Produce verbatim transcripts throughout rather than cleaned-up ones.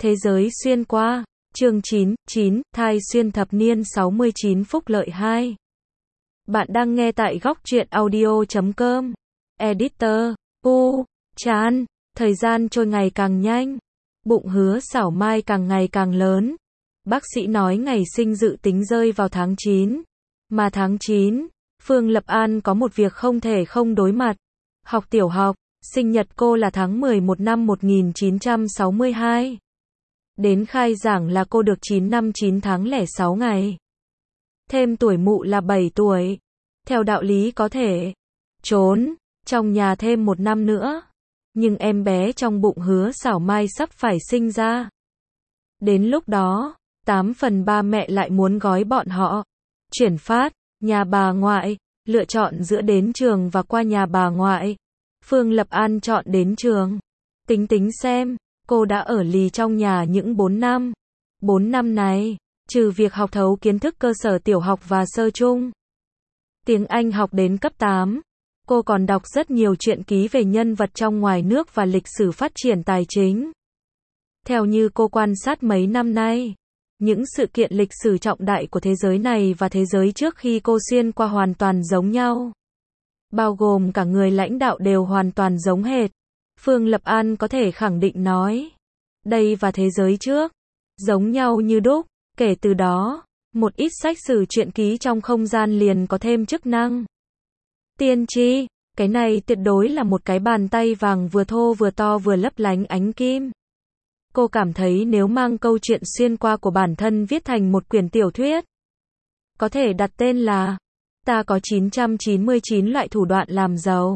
Thế giới xuyên qua, chương chín, chín, thai xuyên thập niên sáu mươi chín phúc lợi hai. Bạn đang nghe tại góc truyện audio chấm com. Editor, U, Chan, thời gian trôi ngày càng nhanh. Bụng Hứa Xảo Mai càng ngày càng lớn. Bác sĩ nói ngày sinh dự tính rơi vào tháng chín. Mà tháng chín, Phương Lập An có một việc không thể không đối mặt. Học tiểu học, sinh nhật cô là tháng mười một năm một nghìn chín trăm sáu mươi hai. Đến khai giảng là cô được chín năm chín tháng lẻ sáu ngày. Thêm tuổi mụ là bảy tuổi. Theo đạo lý có thể trốn trong nhà thêm một năm nữa. Nhưng em bé trong bụng Hứa Xảo Mai sắp phải sinh ra. Đến lúc đó, tám phần ba mẹ lại muốn gói bọn họ. Chuyển phát, nhà bà ngoại, lựa chọn giữa đến trường và qua nhà bà ngoại. Phương Lập An chọn đến trường. Tính tính xem, cô đã ở lì trong nhà những bốn năm. bốn năm này, trừ việc học thấu kiến thức cơ sở tiểu học và sơ trung. Tiếng Anh học đến cấp tám. Cô còn đọc rất nhiều truyện ký về nhân vật trong ngoài nước và lịch sử phát triển tài chính. Theo như cô quan sát mấy năm nay, những sự kiện lịch sử trọng đại của thế giới này và thế giới trước khi cô xuyên qua hoàn toàn giống nhau. Bao gồm cả người lãnh đạo đều hoàn toàn giống hệt. Phương Lập An có thể khẳng định nói, đây và thế giới trước, giống nhau như đúc. Kể từ đó, một ít sách sử truyện ký trong không gian liền có thêm chức năng tiên tri. Cái này tuyệt đối là một cái bàn tay vàng vừa thô vừa to vừa lấp lánh ánh kim. Cô cảm thấy nếu mang câu chuyện xuyên qua của bản thân viết thành một quyển tiểu thuyết, có thể đặt tên là Ta có chín trăm chín mươi chín loại thủ đoạn làm giàu.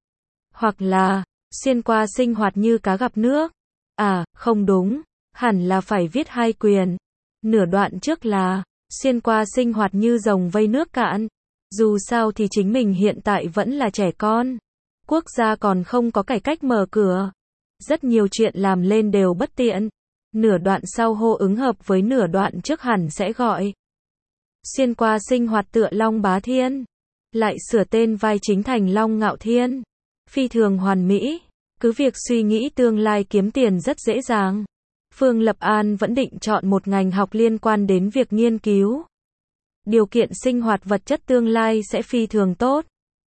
Hoặc là xuyên qua sinh hoạt như cá gặp nước. À, không đúng, hẳn là phải viết hai quyển. Nửa đoạn trước là xuyên qua sinh hoạt như rồng vây nước cạn. Dù sao thì chính mình hiện tại vẫn là trẻ con. Quốc gia còn không có cải cách mở cửa. Rất nhiều chuyện làm lên đều bất tiện. Nửa đoạn sau hô ứng hợp với nửa đoạn trước hẳn sẽ gọi xuyên qua sinh hoạt tựa Long Bá Thiên. Lại sửa tên vai chính thành Long Ngạo Thiên. Phi thường hoàn mỹ. Cứ việc suy nghĩ tương lai kiếm tiền rất dễ dàng. Phương Lập An vẫn định chọn một ngành học liên quan đến việc nghiên cứu. Điều kiện sinh hoạt vật chất tương lai sẽ phi thường tốt.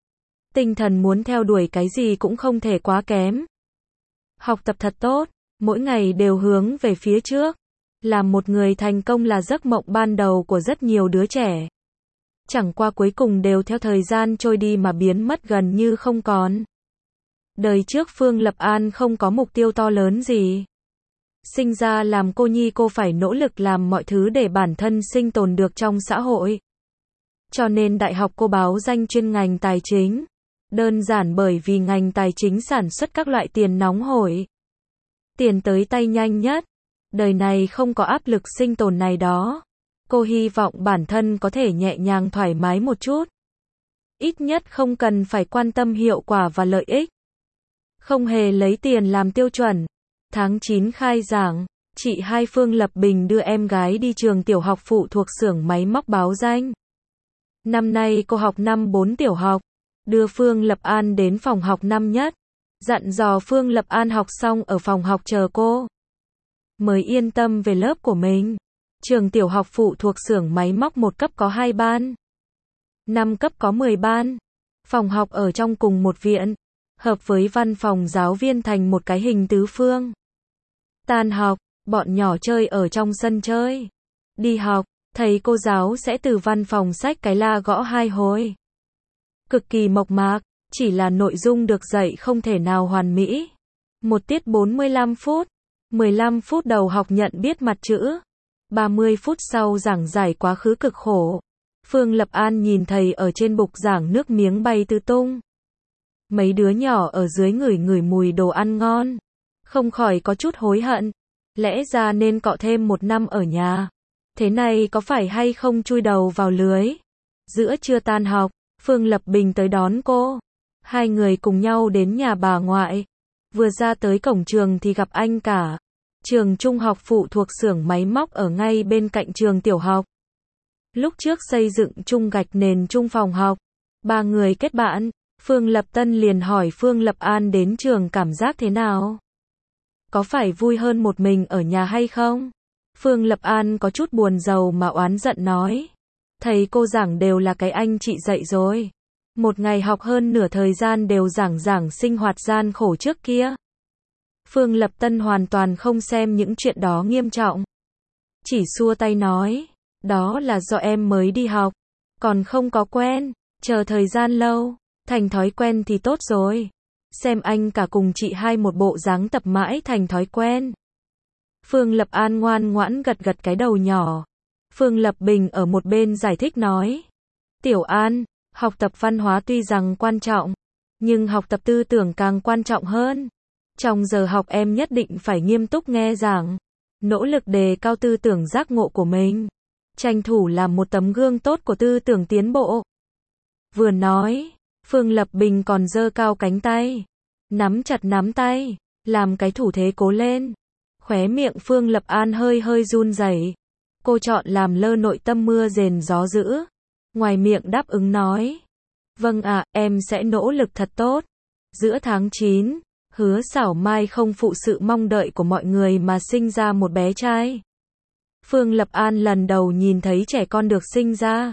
Tinh thần muốn theo đuổi cái gì cũng không thể quá kém. Học tập thật tốt, mỗi ngày đều hướng về phía trước. Làm một người thành công là giấc mộng ban đầu của rất nhiều đứa trẻ. Chẳng qua cuối cùng đều theo thời gian trôi đi mà biến mất gần như không còn. Đời trước Phương Lập An không có mục tiêu to lớn gì. Sinh ra làm cô nhi cô phải nỗ lực làm mọi thứ để bản thân sinh tồn được trong xã hội. Cho nên đại học cô báo danh chuyên ngành tài chính. Đơn giản bởi vì ngành tài chính sản xuất các loại tiền nóng hổi. Tiền tới tay nhanh nhất. Đời này không có áp lực sinh tồn này đó. Cô hy vọng bản thân có thể nhẹ nhàng thoải mái một chút. Ít nhất không cần phải quan tâm hiệu quả và lợi ích. Không hề lấy tiền làm tiêu chuẩn. Tháng chín khai giảng, chị hai Phương Lập Bình đưa em gái đi trường tiểu học phụ thuộc xưởng máy móc báo danh. Năm nay cô học năm bốn tiểu học. Đưa Phương Lập An đến phòng học năm nhất. Dặn dò Phương Lập An học xong ở phòng học chờ cô. Mới yên tâm về lớp của mình. Trường tiểu học phụ thuộc xưởng máy móc một cấp có hai ban. Năm cấp có mười ban. Phòng học ở trong cùng một viện. Hợp với văn phòng giáo viên thành một cái hình tứ phương. Tan học, bọn nhỏ chơi ở trong sân chơi. Đi học, thầy cô giáo sẽ từ văn phòng xách cái la gõ hai hồi. Cực kỳ mộc mạc, chỉ là nội dung được dạy không thể nào hoàn mỹ. Một tiết bốn mươi lăm phút. mười lăm phút đầu học nhận biết mặt chữ. ba mươi phút sau giảng giải quá khứ cực khổ. Phương Lập An nhìn thầy ở trên bục giảng nước miếng bay tứ tung. Mấy đứa nhỏ ở dưới ngửi ngửi mùi đồ ăn ngon. Không khỏi có chút hối hận. Lẽ ra nên cọ thêm một năm ở nhà. Thế này có phải hay không chui đầu vào lưới. Giữa trưa tan học, Phương Lập Bình tới đón cô. Hai người cùng nhau đến nhà bà ngoại. Vừa ra tới cổng trường thì gặp anh cả. Trường trung học phụ thuộc xưởng máy móc ở ngay bên cạnh trường tiểu học. Lúc trước xây dựng chung gạch nền chung phòng học. Ba người kết bạn. Phương Lập Tân liền hỏi Phương Lập An đến trường cảm giác thế nào. Có phải vui hơn một mình ở nhà hay không? Phương Lập An có chút buồn rầu mà oán giận nói. Thầy cô giảng đều là cái anh chị dạy rồi. Một ngày học hơn nửa thời gian đều giảng giảng sinh hoạt gian khổ trước kia. Phương Lập Tân hoàn toàn không xem những chuyện đó nghiêm trọng. Chỉ xua tay nói, đó là do em mới đi học, còn không có quen, chờ thời gian lâu, thành thói quen thì tốt rồi. Xem anh cả cùng chị hai một bộ dáng tập mãi thành thói quen. Phương Lập An ngoan ngoãn gật gật cái đầu nhỏ. Phương Lập Bình ở một bên giải thích nói, Tiểu An, học tập văn hóa tuy rằng quan trọng, nhưng học tập tư tưởng càng quan trọng hơn. Trong giờ học em nhất định phải nghiêm túc nghe giảng, nỗ lực đề cao tư tưởng giác ngộ của mình, tranh thủ làm một tấm gương tốt của tư tưởng tiến bộ. Vừa nói, Phương Lập Bình còn giơ cao cánh tay, nắm chặt nắm tay, làm cái thủ thế cố lên. Khóe miệng Phương Lập An hơi hơi run rẩy. Cô chọn làm lơ nội tâm mưa rền gió dữ. Ngoài miệng đáp ứng nói, vâng ạ, em sẽ nỗ lực thật tốt. Giữa tháng chín, Hứa Xảo Mai không phụ sự mong đợi của mọi người mà sinh ra một bé trai. Phương Lập An lần đầu nhìn thấy trẻ con được sinh ra.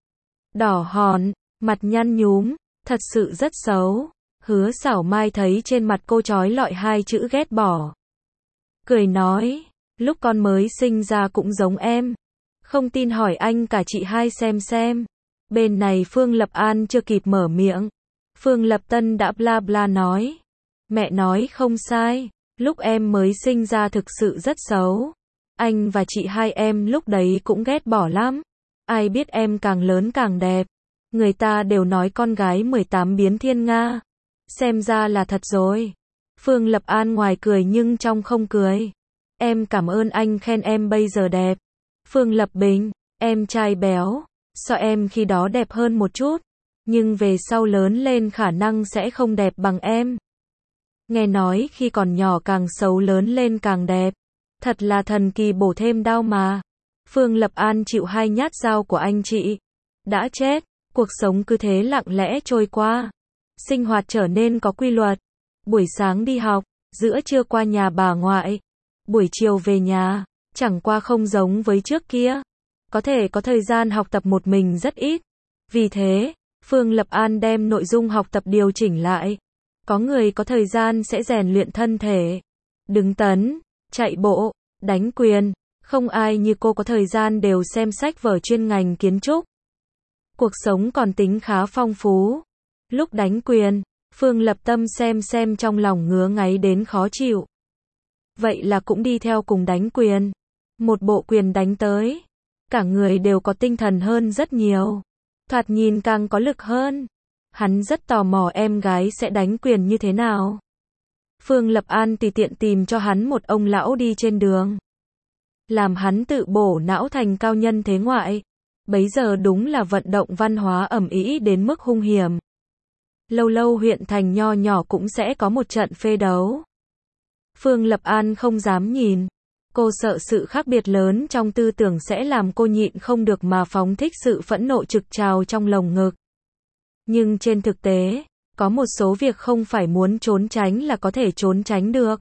Đỏ hòn, mặt nhăn nhúm, thật sự rất xấu. Hứa Xảo Mai thấy trên mặt cô trói lọi hai chữ ghét bỏ. Cười nói, lúc con mới sinh ra cũng giống em. Không tin hỏi anh cả chị hai xem xem. Bên này Phương Lập An chưa kịp mở miệng, Phương Lập Tân đã bla bla nói. Mẹ nói không sai, lúc em mới sinh ra thực sự rất xấu. Anh và chị hai em lúc đấy cũng ghét bỏ lắm. Ai biết em càng lớn càng đẹp. Người ta đều nói con gái mười tám biến thiên nga. Xem ra là thật rồi. Phương Lập An ngoài cười nhưng trong không cười. Em cảm ơn anh khen em bây giờ đẹp. Phương Lập Bình, em trai béo, so em khi đó đẹp hơn một chút, nhưng về sau lớn lên khả năng sẽ không đẹp bằng em. Nghe nói khi còn nhỏ càng xấu lớn lên càng đẹp. Thật là thần kỳ bổ thêm đau mà. Phương Lập An chịu hai nhát dao của anh chị. Đã chết, cuộc sống cứ thế lặng lẽ trôi qua. Sinh hoạt trở nên có quy luật. Buổi sáng đi học, giữa trưa qua nhà bà ngoại, buổi chiều về nhà, chẳng qua không giống với trước kia. Có thể có thời gian học tập một mình rất ít. Vì thế, Phương Lập An đem nội dung học tập điều chỉnh lại. Có người có thời gian sẽ rèn luyện thân thể, đứng tấn, chạy bộ, đánh quyền. Không ai như cô có thời gian đều xem sách vở chuyên ngành kiến trúc. Cuộc sống còn tính khá phong phú. Lúc đánh quyền, Phương Lập Tâm xem xem trong lòng ngứa ngáy đến khó chịu. Vậy là cũng đi theo cùng đánh quyền. Một bộ quyền đánh tới, cả người đều có tinh thần hơn rất nhiều. Thoạt nhìn càng có lực hơn. Hắn rất tò mò em gái sẽ đánh quyền như thế nào. Phương Lập An tùy tiện tìm cho hắn một ông lão đi trên đường. Làm hắn tự bổ não thành cao nhân thế ngoại. Bấy giờ đúng là vận động văn hóa ầm ĩ đến mức hung hiểm. Lâu lâu huyện thành nho nhỏ cũng sẽ có một trận phê đấu. Phương Lập An không dám nhìn. Cô sợ sự khác biệt lớn trong tư tưởng sẽ làm cô nhịn không được mà phóng thích sự phẫn nộ trực trào trong lồng ngực. Nhưng trên thực tế, có một số việc không phải muốn trốn tránh là có thể trốn tránh được.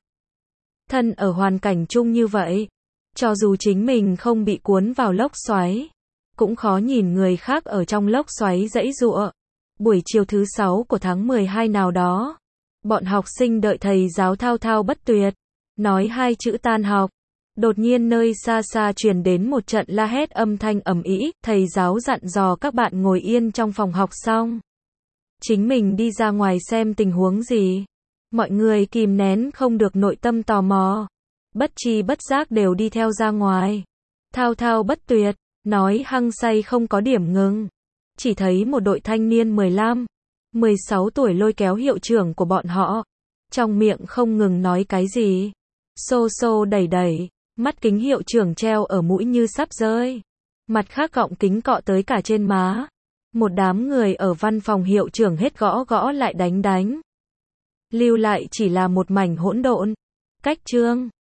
Thân ở hoàn cảnh chung như vậy, cho dù chính mình không bị cuốn vào lốc xoáy, cũng khó nhìn người khác ở trong lốc xoáy giãy giụa. Buổi chiều thứ sáu của tháng mười hai nào đó, bọn học sinh đợi thầy giáo thao thao bất tuyệt, nói hai chữ tan học. Đột nhiên nơi xa xa truyền đến một trận la hét âm thanh ầm ĩ, thầy giáo dặn dò các bạn ngồi yên trong phòng học xong. Chính mình đi ra ngoài xem tình huống gì. Mọi người kìm nén không được nội tâm tò mò. Bất tri bất giác đều đi theo ra ngoài. Thao thao bất tuyệt, nói hăng say không có điểm ngừng. Chỉ thấy một đội thanh niên mười lăm, mười sáu tuổi lôi kéo hiệu trưởng của bọn họ. Trong miệng không ngừng nói cái gì. Xô xô đẩy đẩy. Mắt kính hiệu trưởng treo ở mũi như sắp rơi. Mặt khác gọng kính cọ tới cả trên má. Một đám người ở văn phòng hiệu trưởng hết gõ gõ lại đánh đánh. Lưu lại chỉ là một mảnh hỗn độn. Cách chương